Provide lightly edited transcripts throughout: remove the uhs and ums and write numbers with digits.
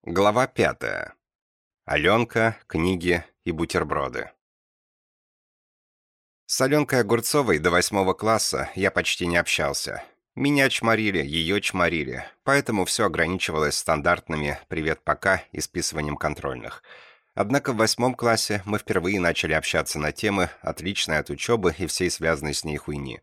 Глава 5. Аленка, книги и бутерброды. С Аленкой Огурцовой до 8 класса я почти не общался. Меня чморили, ее чморили, поэтому все ограничивалось стандартными «привет, пока» и списыванием контрольных. Однако в 8 классе мы впервые начали общаться на темы, отличные от учебы и всей связанной с ней хуйни.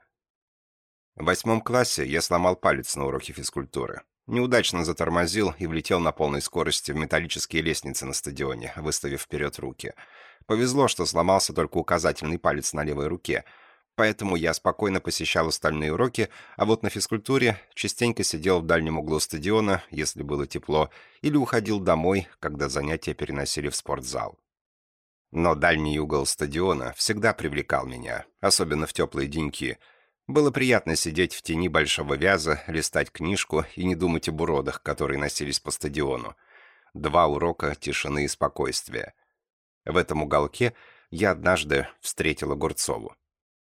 В 8 классе я сломал палец на уроке физкультуры. Неудачно затормозил и влетел на полной скорости в металлические лестницы на стадионе, выставив вперед руки. Повезло, что сломался только указательный палец на левой руке, поэтому я спокойно посещал остальные уроки, а вот на физкультуре частенько сидел в дальнем углу стадиона, если было тепло, или уходил домой, когда занятия переносили в спортзал. Но дальний угол стадиона всегда привлекал меня, особенно в теплые деньки. Было приятно сидеть в тени большого вяза, листать книжку и не думать об уродах, которые носились по стадиону. 2 урока тишины и спокойствия. В этом уголке я однажды встретила Огурцову.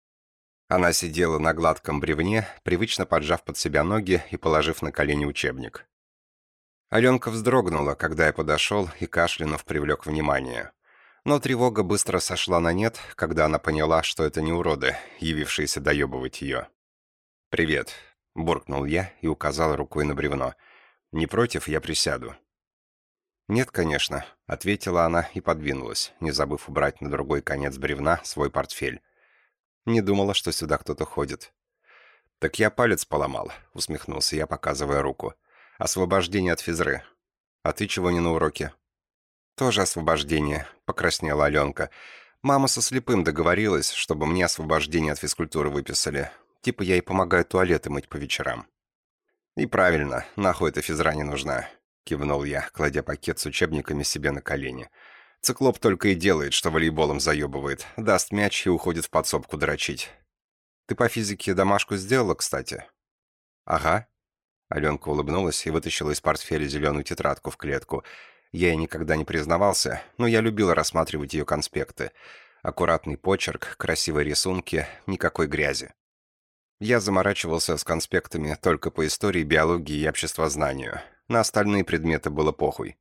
Она сидела на гладком бревне, привычно поджав под себя ноги и положив на колени учебник. Аленка вздрогнула, когда я подошел и кашлянув привлек внимание. Но тревога быстро сошла на нет, когда она поняла, что это не уроды, явившиеся доебывать ее. «Привет», — буркнул я и указал рукой на бревно. «Не против, я присяду». «Нет, конечно», — ответила она и подвинулась, не забыв убрать на другой конец бревна свой портфель. Не думала, что сюда кто-то ходит. «Так я палец поломал», — усмехнулся я, показывая руку. «Освобождение от физры. А ты чего не на уроке?» «Тоже освобождение», — покраснела Аленка. «Мама со слепым договорилась, чтобы мне освобождение от физкультуры выписали. Типа я ей помогаю туалеты мыть по вечерам». «И правильно, нахуй эта физра не нужна», — кивнул я, кладя пакет с учебниками себе на колени. «Циклоп только и делает, что волейболом заебывает, даст мяч и уходит в подсобку дрочить. Ты по физике домашку сделала, кстати?» «Ага». Аленка улыбнулась и вытащила из портфеля зеленую тетрадку в клетку. Я ей никогда не признавался, но я любила рассматривать ее конспекты. Аккуратный почерк, красивые рисунки, никакой грязи. Я заморачивался с конспектами только по истории, биологии и обществознанию. На остальные предметы было похуй.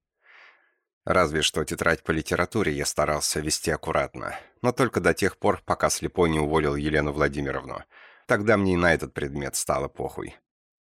Разве что тетрадь по литературе я старался вести аккуратно, но только до тех пор, пока слепой не уволил Елену Владимировну. Тогда мне и на этот предмет стало похуй.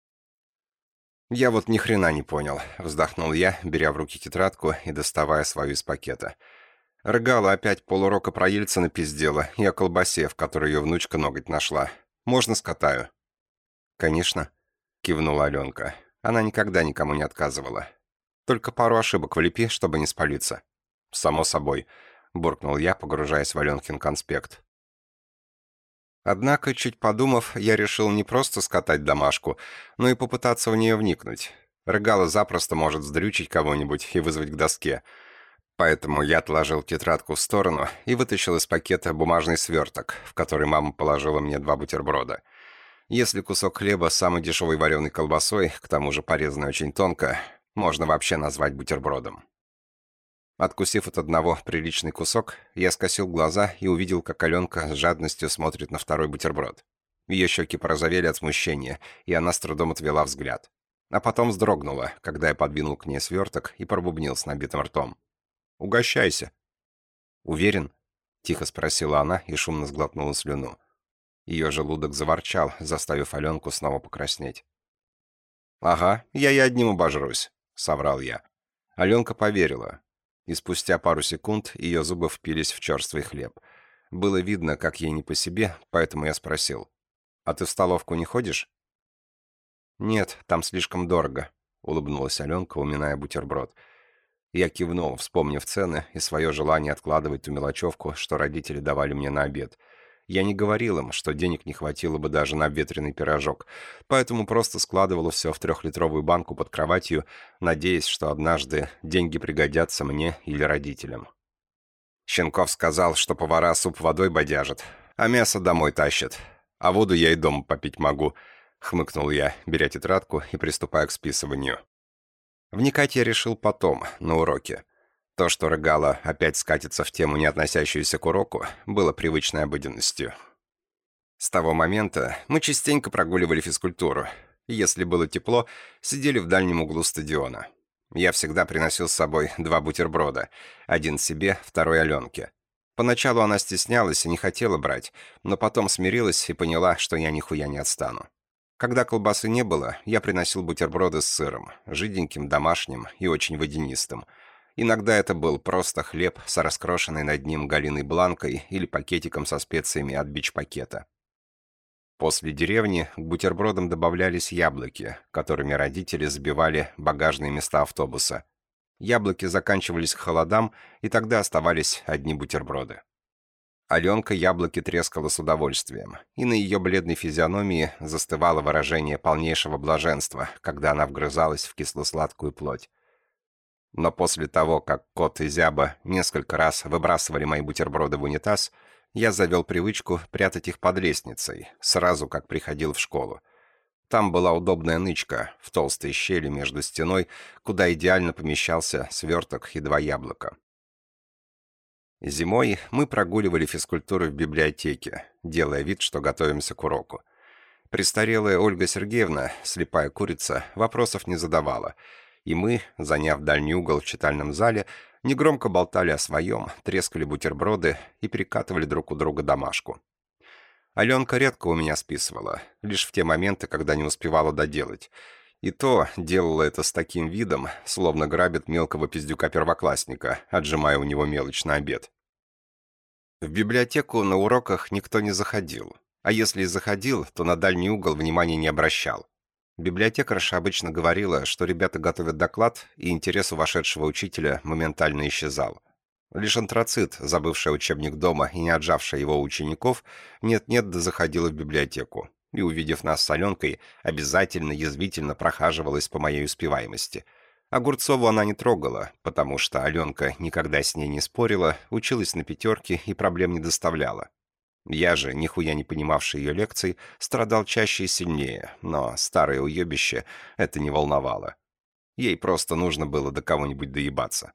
«Я вот ни хрена не понял», — вздохнул я, беря в руки тетрадку и доставая свою из пакета. Рыгала опять полурока про Ельцина пиздела и о колбасе, в которой ее внучка ноготь нашла. «Можно скатаю?» «Конечно», — кивнула Аленка. Она никогда никому не отказывала. «Только пару ошибок влепи, чтобы не спалиться». «Само собой», — буркнул я, погружаясь в Аленкин конспект. Однако, чуть подумав, я решил не просто скатать домашку, но и попытаться в нее вникнуть. Рыгала запросто может сдрючить кого-нибудь и вызвать к доске. Поэтому я отложил тетрадку в сторону и вытащил из пакета бумажный сверток, в который мама положила мне 2 бутерброда. Если кусок хлеба с самой дешевой вареной колбасой, к тому же порезанной очень тонко, можно вообще назвать бутербродом. Откусив от одного приличный кусок, я скосил глаза и увидел, как Аленка с жадностью смотрит на второй бутерброд. Ее щеки порозовели от смущения, и она с трудом отвела взгляд. А потом вздрогнула, когда я подвинул к ней сверток и пробубнил с набитым ртом. «Угощайся». «Уверен?» — тихо спросила она и шумно сглотнула слюну. Ее желудок заворчал, заставив Аленку снова покраснеть. «Ага, я и одним обожрусь», — соврал я. Аленка поверила. И спустя пару секунд ее зубы впились в черствый хлеб. Было видно, как ей не по себе, поэтому я спросил. «А ты в столовку не ходишь?» «Нет, там слишком дорого», — улыбнулась Аленка, уминая бутерброд. Я кивнул, вспомнив цены и свое желание откладывать ту мелочевку, что родители давали мне на обед. Я не говорил им, что денег не хватило бы даже на обветренный пирожок, поэтому просто складывал все в 3-литровую банку под кроватью, надеясь, что однажды деньги пригодятся мне или родителям. Щенков сказал, что повара суп водой бодяжат, а мясо домой тащат, а воду я и дома попить могу, хмыкнул я, беря тетрадку и приступая к списыванию. Вникать я решил потом, на уроке. То, что Рыгала опять скатится в тему, не относящуюся к уроку, было привычной обыденностью. С того момента мы частенько прогуливали физкультуру. Если было тепло, сидели в дальнем углу стадиона. Я всегда приносил с собой 2 бутерброда. Один себе, второй Аленке. Поначалу она стеснялась и не хотела брать, но потом смирилась и поняла, что я нихуя не отстану. Когда колбасы не было, я приносил бутерброды с сыром, жиденьким, домашним и очень водянистым. Иногда это был просто хлеб с раскрошенной над ним галиной бланкой или пакетиком со специями от бич-пакета. После деревни к бутербродам добавлялись яблоки, которыми родители забивали багажные места автобуса. Яблоки заканчивались к холодам, и тогда оставались одни бутерброды. Аленка яблоки трескала с удовольствием, и на ее бледной физиономии застывало выражение полнейшего блаженства, когда она вгрызалась в кисло-сладкую плоть. Но после того, как кот и зяба несколько раз выбрасывали мои бутерброды в унитаз, я завел привычку прятать их под лестницей, сразу как приходил в школу. Там была удобная нычка в толстой щели между стеной, куда идеально помещался сверток и 2 яблока. Зимой мы прогуливали физкультуру в библиотеке, делая вид, что готовимся к уроку. Престарелая Ольга Сергеевна, слепая курица, вопросов не задавала, и мы, заняв дальний угол в читальном зале, негромко болтали о своем, трескали бутерброды и перекатывали друг у друга домашку. Аленка редко у меня списывала, лишь в те моменты, когда не успевала доделать. И то делала это с таким видом, словно грабит мелкого пиздюка-первоклассника, отжимая у него мелочь на обед. В библиотеку на уроках никто не заходил, а если и заходил, то на дальний угол внимания не обращал. Библиотекарша обычно говорила, что ребята готовят доклад, и интерес у вошедшего учителя моментально исчезал. Лишь антрацит, забывший учебник дома и не отжавший его у учеников, нет-нет да заходила в библиотеку и, увидев нас с Аленкой, обязательно язвительно прохаживалась по моей успеваемости. Огурцову она не трогала, потому что Аленка никогда с ней не спорила, училась на 5 и проблем не доставляла. Я же, нихуя не понимавший ее лекций, страдал чаще и сильнее, но старое уебище это не волновало. Ей просто нужно было до кого-нибудь доебаться.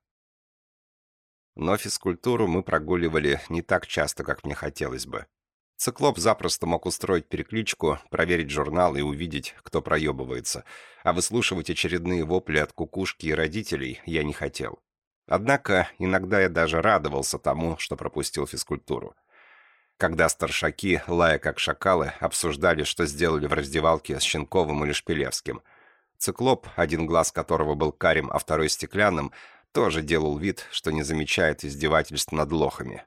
Но физкультуру мы прогуливали не так часто, как мне хотелось бы. Циклоп запросто мог устроить перекличку, проверить журнал и увидеть, кто проебывается, а выслушивать очередные вопли от кукушки и родителей я не хотел. Однако иногда я даже радовался тому, что пропустил физкультуру. Когда старшаки, лая как шакалы, обсуждали, что сделали в раздевалке с Щенковым или Шпилевским. Циклоп, один глаз которого был карим, а второй стеклянным, тоже делал вид, что не замечает издевательств над лохами.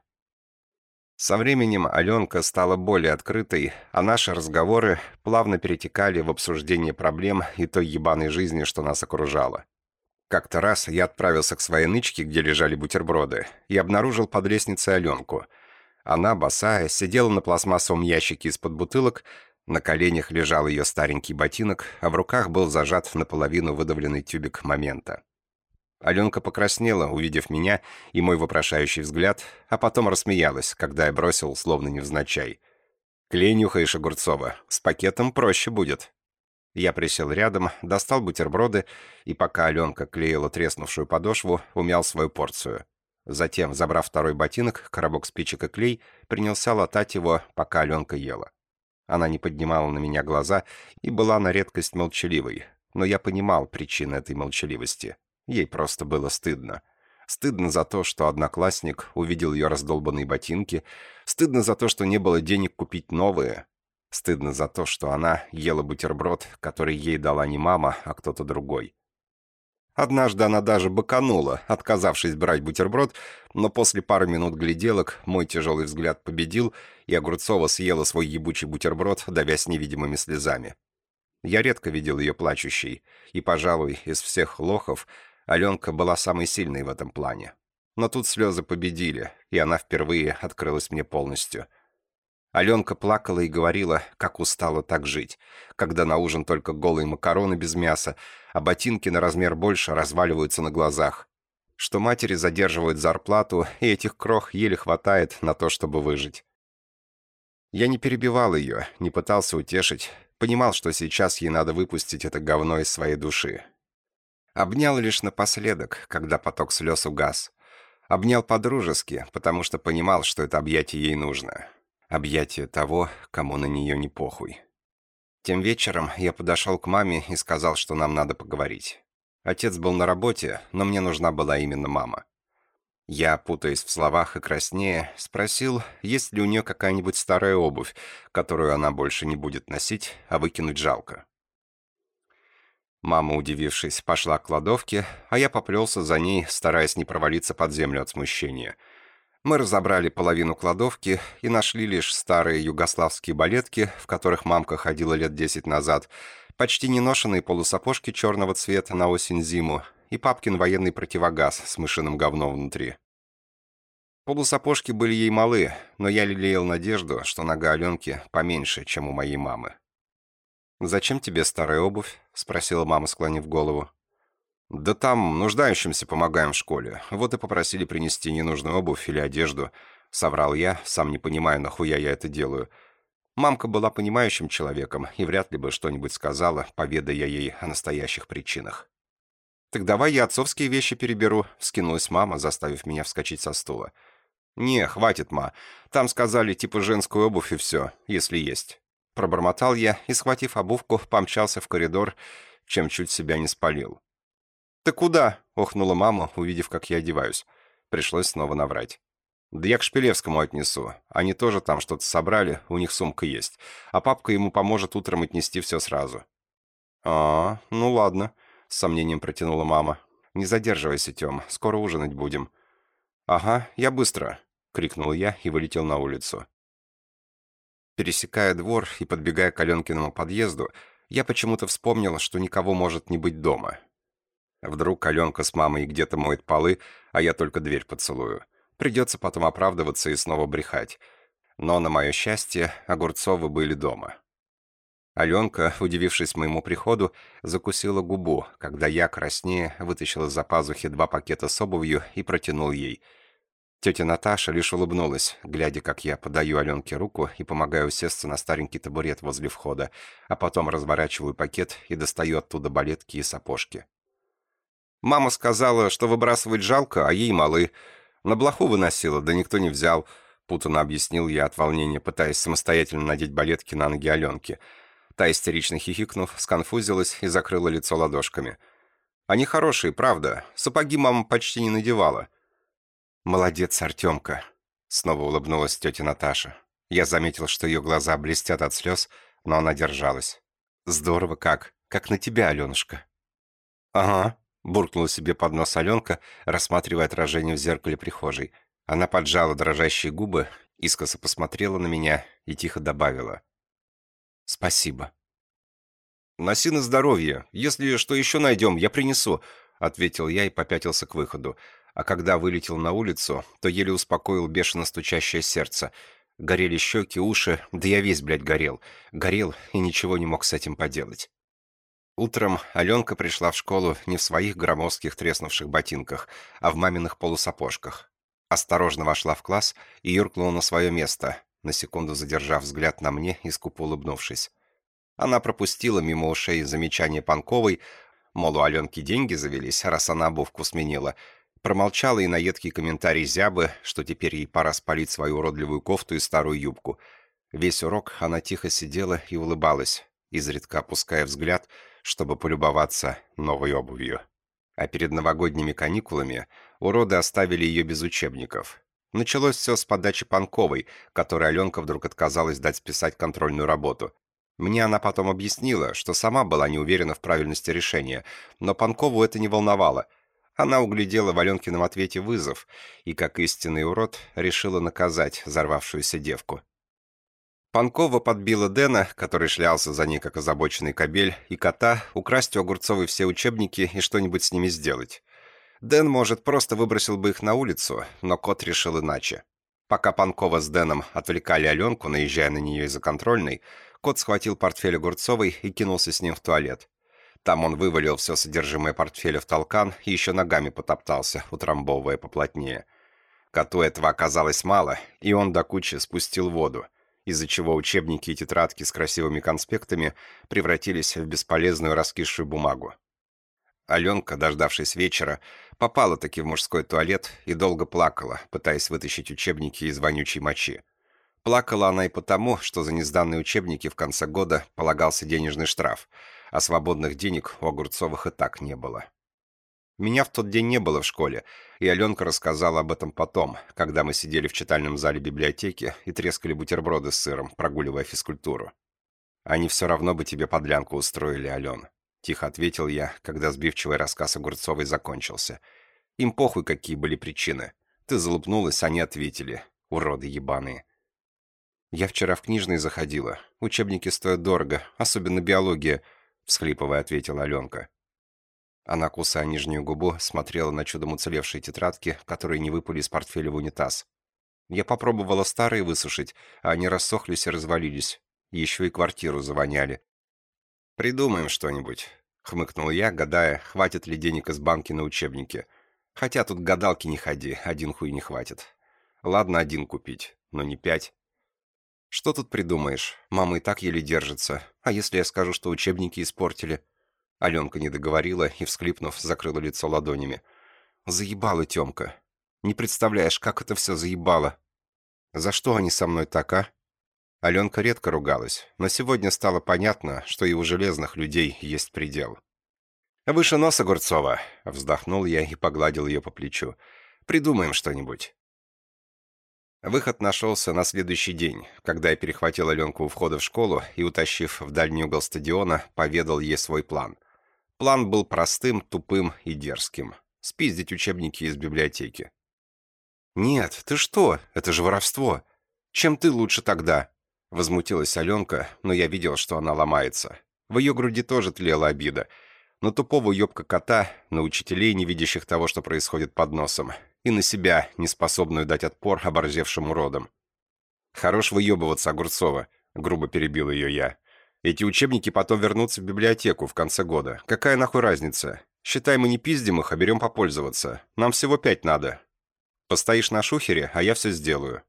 Со временем Аленка стала более открытой, а наши разговоры плавно перетекали в обсуждение проблем и той ебаной жизни, что нас окружало. Как-то раз я отправился к своей нычке, где лежали бутерброды, и обнаружил под лестницей Аленку. Она, босая, сидела на пластмассовом ящике из-под бутылок, на коленях лежал ее старенький ботинок, а в руках был зажат наполовину выдавленный тюбик «Момента». Аленка покраснела, увидев меня и мой вопрошающий взгляд, а потом рассмеялась, когда я бросил, словно невзначай. «Клей нюхаешь, Огурцова, с пакетом проще будет». Я присел рядом, достал бутерброды, и пока Аленка клеила треснувшую подошву, умял свою порцию. Затем, забрав второй ботинок, коробок спичек и клей, принялся латать его, пока Аленка ела. Она не поднимала на меня глаза и была на редкость молчаливой, но я понимал причины этой молчаливости. Ей просто было стыдно. Стыдно за то, что одноклассник увидел ее раздолбанные ботинки, стыдно за то, что не было денег купить новые, стыдно за то, что она ела бутерброд, который ей дала не мама, а кто-то другой. Однажды она даже быканула, отказавшись брать бутерброд, но после пары минут гляделок мой тяжелый взгляд победил, и Огурцова съела свой ебучий бутерброд, давясь невидимыми слезами. Я редко видел ее плачущей, и, пожалуй, из всех лохов Аленка была самой сильной в этом плане. Но тут слезы победили, и она впервые открылась мне полностью. Аленка плакала и говорила, как устала так жить, когда на ужин только голые макароны без мяса, а ботинки на размер больше разваливаются на глазах, что матери задерживают зарплату, и этих крох еле хватает на то, чтобы выжить. Я не перебивал ее, не пытался утешить, понимал, что сейчас ей надо выпустить это говно из своей души. Обнял лишь напоследок, когда поток слез угас. Обнял по-дружески, потому что понимал, что это объятие ей нужно. Объятие того, кому на нее не похуй. Тем вечером я подошел к маме и сказал, что нам надо поговорить. Отец был на работе, но мне нужна была именно мама. Я, путаясь в словах и краснея, спросил, есть ли у нее какая-нибудь старая обувь, которую она больше не будет носить, а выкинуть жалко. Мама, удивившись, пошла к кладовке, а я поплелся за ней, стараясь не провалиться под землю от смущения. Мы разобрали половину кладовки и нашли лишь старые югославские балетки, в которых мамка ходила лет 10 назад, почти неношенные полусапожки черного цвета на осень-зиму и папкин военный противогаз с мышиным говном внутри. Полусапожки были ей малы, но я лелеял надежду, что нога Аленки поменьше, чем у моей мамы. «Зачем тебе старая обувь?» — спросила мама, склонив голову. «Да там нуждающимся помогаем в школе. Вот и попросили принести ненужную обувь или одежду». Соврал я, сам не понимаю, нахуя я это делаю. Мамка была понимающим человеком и вряд ли бы что-нибудь сказала, поведая ей о настоящих причинах. «Так давай я отцовские вещи переберу», — вскинулась мама, заставив меня вскочить со стула. «Не, хватит, ма. Там сказали, типа женскую обувь и все, если есть». Пробормотал я и, схватив обувку, помчался в коридор, чем чуть себя не спалил. «Ты куда?» — охнула мама, увидев, как я одеваюсь. Пришлось снова наврать. «Да я к Шпилевскому отнесу. Они тоже там что-то собрали, у них сумка есть. А папка ему поможет утром отнести все сразу». Ну ладно», — с сомнением протянула мама. «Не задерживайся, Тём, скоро ужинать будем». «Ага, я быстро», — крикнул я и вылетел на улицу. Пересекая двор и подбегая к Аленкиному подъезду, я почему-то вспомнил, что никого может не быть дома. Вдруг Аленка с мамой где-то моет полы, а я только дверь поцелую. Придется потом оправдываться и снова брехать. Но, на мое счастье, Огурцовы были дома. Аленка, удивившись моему приходу, закусила губу, когда я, краснея, вытащил из-за пазухи 2 пакета с обувью и протянул ей. Тетя Наташа лишь улыбнулась, глядя, как я подаю Аленке руку и помогаю усесться на старенький табурет возле входа, а потом разворачиваю пакет и достаю оттуда балетки и сапожки. «Мама сказала, что выбрасывать жалко, а ей малы. На блоху выносила, да никто не взял», — путанно объяснил я от волнения, пытаясь самостоятельно надеть балетки на ноги Аленки. Та, истерично хихикнув, сконфузилась и закрыла лицо ладошками. «Они хорошие, правда. Сапоги мама почти не надевала». «Молодец, Артемка», — снова улыбнулась тетя Наташа. Я заметил, что ее глаза блестят от слез, но она держалась. «Здорово как на тебя, Аленушка». «Ага», — буркнула себе под нос Аленка, рассматривая отражение в зеркале прихожей. Она поджала дрожащие губы, искоса посмотрела на меня и тихо добавила. «Спасибо». «Носи на здоровье. Если что еще найдем, я принесу», — ответил я и попятился к выходу. А когда вылетел на улицу, то еле успокоил бешено стучащее сердце. Горели щеки, уши, да я весь, блядь, горел. Горел и ничего не мог с этим поделать. Утром Аленка пришла в школу не в своих громоздких треснувших ботинках, а в маминых полусапожках. Осторожно вошла в класс и юркнула на свое место, на секунду задержав взгляд на мне и скупо улыбнувшись. Она пропустила мимо ушей замечание Панковой, мол, у Аленки деньги завелись, раз она обувку сменила. Промолчала и на едкий комментарий Зябы, что теперь ей пора спалить свою уродливую кофту и старую юбку. Весь урок она тихо сидела и улыбалась, изредка опуская взгляд, чтобы полюбоваться новой обувью. А перед новогодними каникулами уроды оставили ее без учебников. Началось все с подачи Панковой, которой Аленка вдруг отказалась дать списать контрольную работу. Мне она потом объяснила, что сама была не уверена в правильности решения, но Панкову это не волновало. Она углядела в Аленкином ответе вызов и, как истинный урод, решила наказать взорвавшуюся девку. Панкова подбила Дэна, который шлялся за ней как озабоченный кобель, и кота украсть у Огурцовой все учебники и что-нибудь с ними сделать. Дэн, может, просто выбросил бы их на улицу, но кот решил иначе. Пока Панкова с Дэном отвлекали Аленку, наезжая на нее из-за контрольной, кот схватил портфель Огурцовой и кинулся с ним в туалет. Там он вывалил все содержимое портфеля в толкан и еще ногами потоптался, утрамбовывая поплотнее. Коту этого оказалось мало, и он до кучи спустил воду, из-за чего учебники и тетрадки с красивыми конспектами превратились в бесполезную раскисшую бумагу. Аленка, дождавшись вечера, попала-таки в мужской туалет и долго плакала, пытаясь вытащить учебники из вонючей мочи. Плакала она и потому, что за несданные учебники в конце года полагался денежный штраф, а свободных денег у Огурцовых и так не было. Меня в тот день не было в школе, и Аленка рассказала об этом потом, когда мы сидели в читальном зале библиотеки и трескали бутерброды с сыром, прогуливая физкультуру. «Они все равно бы тебе подлянку устроили, Ален», — тихо ответил я, когда сбивчивый рассказ Огурцовой закончился. «Им похуй, какие были причины. Ты залупнулась, они ответили. Уроды ебаные». «Я вчера в книжный заходила. Учебники стоят дорого, особенно биология», — всхлипывая ответила Аленка. Она, кусая нижнюю губу, смотрела на чудом уцелевшие тетрадки, которые не выпали из портфеля в унитаз. Я попробовала старые высушить, а они рассохлись и развалились. Еще и квартиру завоняли. «Придумаем что-нибудь», — хмыкнул я, гадая, хватит ли денег из банки на учебники. Хотя тут гадалки не ходи, один хуй не хватит. Ладно, один купить, но не 5. «Что тут придумаешь? Мама и так еле держится. А если я скажу, что учебники испортили?» Аленка не договорила и, всхлипнув, закрыла лицо ладонями. «Заебала, Тёмка. Не представляешь, как это все заебало. За что они со мной так, а?» Аленка редко ругалась, но сегодня стало понятно, что и у железных людей есть предел. «Выше носа, Огурцова!» — вздохнул я и погладил ее по плечу. «Придумаем что-нибудь». Выход нашелся на следующий день, когда я перехватил Аленку у входа в школу и, утащив в дальний угол стадиона, поведал ей свой план. План был простым, тупым и дерзким. Спиздить учебники из библиотеки. «Нет, ты что? Это же воровство! Чем ты лучше тогда?» Возмутилась Аленка, но я видел, что она ломается. В ее груди тоже тлела обида. На тупого ёбка-кота, на учителей, не видящих того, что происходит под носом, и на себя, не способную дать отпор оборзевшим уродам. «Хорош выебываться, Огурцова», — грубо перебил ее я. «Эти учебники потом вернутся в библиотеку в конце года. Какая нахуй разница? Считай, мы не пиздим их, а берем попользоваться. Нам всего 5 надо. Постоишь на шухере, а я все сделаю».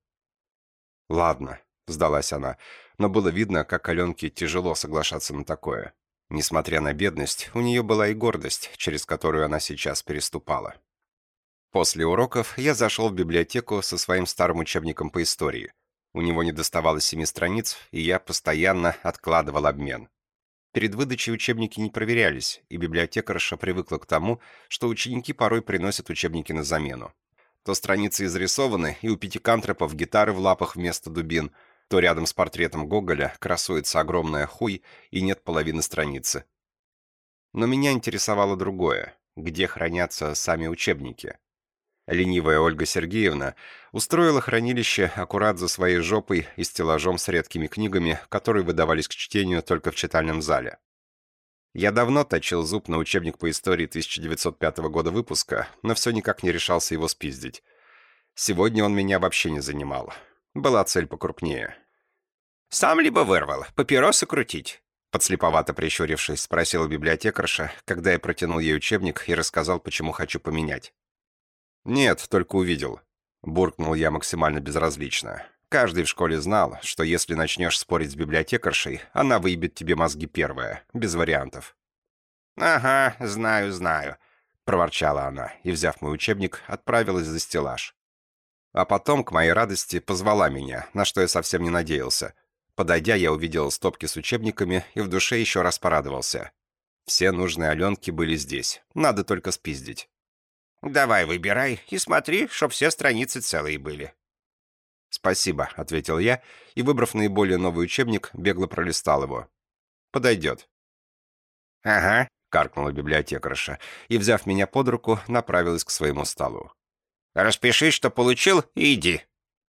«Ладно», — сдалась она, но было видно, как Аленке тяжело соглашаться на такое. Несмотря на бедность, у нее была и гордость, через которую она сейчас переступала. После уроков я зашел в библиотеку со своим старым учебником по истории. У него недоставало 7 страниц, и я постоянно откладывал обмен. Перед выдачей учебники не проверялись, и библиотекарша привыкла к тому, что ученики порой приносят учебники на замену. То страницы изрисованы, и у пятикантропов гитары в лапах вместо дубин, то рядом с портретом Гоголя красуется огромная хуй, и нет половины страницы. Но меня интересовало другое. Где хранятся сами учебники? Ленивая Ольга Сергеевна устроила хранилище аккурат за своей жопой и стеллажом с редкими книгами, которые выдавались к чтению только в читальном зале. Я давно точил зуб на учебник по истории 1905 года выпуска, но все никак не решался его спиздить. Сегодня он меня вообще не занимал. Была цель покрупнее. «Сам либо вырвал? Папиросы крутить?» Подслеповато прищурившись, спросила библиотекарша, когда я протянул ей учебник и рассказал, почему хочу поменять. «Нет, только увидел», — буркнул я максимально безразлично. Каждый в школе знал, что если начнешь спорить с библиотекаршей, она выебет тебе мозги первая, без вариантов. «Ага, знаю», — проворчала она, и, взяв мой учебник, отправилась за стеллаж. А потом, к моей радости, позвала меня, на что я совсем не надеялся. Подойдя, я увидел стопки с учебниками и в душе еще раз порадовался. Все нужные Аленке были здесь, надо только спиздить. «Давай выбирай и смотри, чтоб все страницы целые были». «Спасибо», — ответил я, и, выбрав наиболее новый учебник, бегло пролистал его. «Подойдет». «Ага», — каркнула библиотекарша, и, взяв меня под руку, направилась к своему столу. «Распиши, что получил, и иди».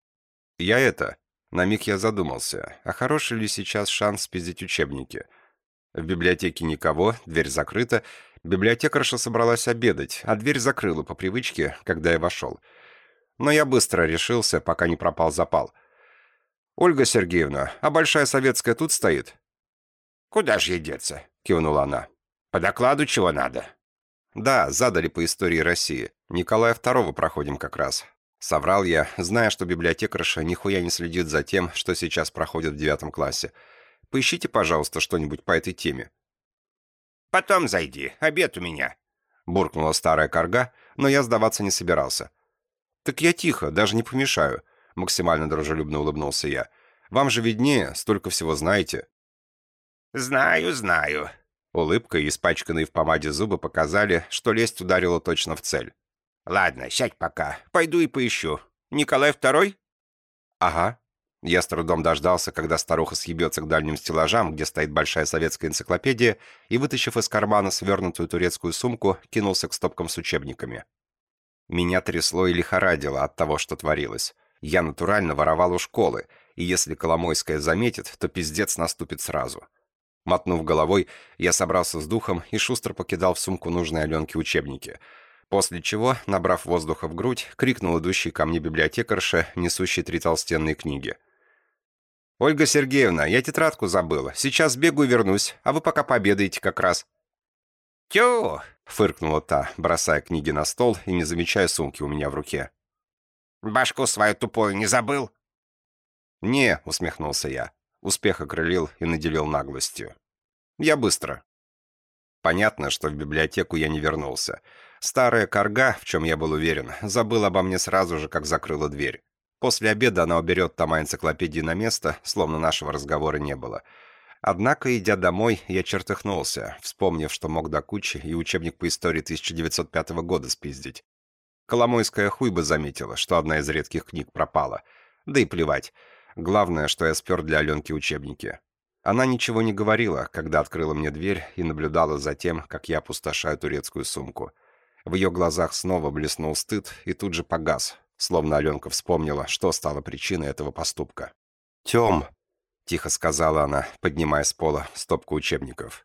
На миг я задумался, а хороший ли сейчас шанс спиздить учебники? В библиотеке никого, дверь закрыта. Библиотекарша собралась обедать, а дверь закрыла по привычке, когда я вошел. Но я быстро решился, пока не пропал запал. «Ольга Сергеевна, а Большая Советская тут стоит?» «Куда ж ей деться?» — кивнула она. «По докладу чего надо?» «Да, задали по истории России. Николая II проходим как раз». Соврал я, зная, что библиотекарша нихуя не следит за тем, что сейчас проходит в 9 классе. «Поищите, пожалуйста, что-нибудь по этой теме». «Потом зайди, обед у меня», — буркнула старая карга, но я сдаваться не собирался. «Так я тихо, даже не помешаю», — максимально дружелюбно улыбнулся я. «Вам же виднее, столько всего знаете». «Знаю», Улыбка и испачканные в помаде зубы показали, что лесть ударила точно в цель. «Ладно, сядь пока. Пойду и поищу. Николай II?» «Ага». Я с трудом дождался, когда старуха съебется к дальним стеллажам, где стоит большая советская энциклопедия, и, вытащив из кармана свернутую турецкую сумку, кинулся к стопкам с учебниками. Меня трясло и лихорадило от того, что творилось. Я натурально воровал у школы, и если Коломойская заметит, то пиздец наступит сразу. Мотнув головой, я собрался с духом и шустро покидал в сумку нужные Аленке учебники. После чего, набрав воздуха в грудь, крикнул идущей ко мне библиотекарше, несущей 3 толстенные книги. «Ольга Сергеевна, я тетрадку забыла. Сейчас бегу и вернусь, а вы пока пообедаете как раз». «Тю!» — фыркнула та, бросая книги на стол и не замечая сумки у меня в руке. «Башку свою тупую не забыл?» «Не», — усмехнулся я. Успех окрылил и наделил наглостью. «Я быстро». Понятно, что в библиотеку я не вернулся. Старая корга, в чем я был уверен, забыла обо мне сразу же, как закрыла дверь. После обеда она уберет тома энциклопедии на место, словно нашего разговора не было. Однако, идя домой, я чертыхнулся, вспомнив, что мог до кучи и учебник по истории 1905 года спиздить. Коломойская хуй бы заметила, что одна из редких книг пропала. Да и плевать. Главное, что я спер для Аленки учебники. Она ничего не говорила, когда открыла мне дверь и наблюдала за тем, как я опустошаю турецкую сумку. В ее глазах снова блеснул стыд и тут же погас, словно Аленка вспомнила, что стало причиной этого поступка. «Тем!» — тихо сказала она, поднимая с пола стопку учебников.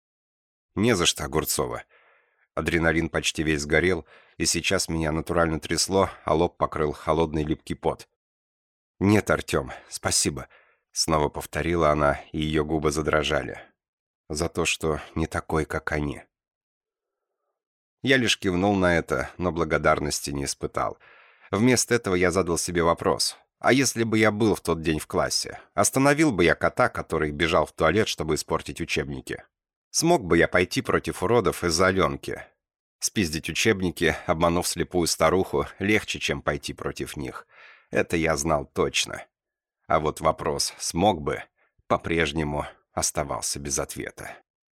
«Не за что, Огурцова». Адреналин почти весь сгорел, и сейчас меня натурально трясло, а лоб покрыл холодный липкий пот. «Нет, Артем, спасибо», — снова повторила она, и ее губы задрожали. «За то, что не такой, как они». Я лишь кивнул на это, но благодарности не испытал. Вместо этого я задал себе вопрос. А если бы я был в тот день в классе? Остановил бы я кота, который бежал в туалет, чтобы испортить учебники? Смог бы я пойти против уродов из-за Аленки? Спиздить учебники, обманув слепую старуху, легче, чем пойти против них. Это я знал точно. А вот вопрос «смог бы?» по-прежнему оставался без ответа.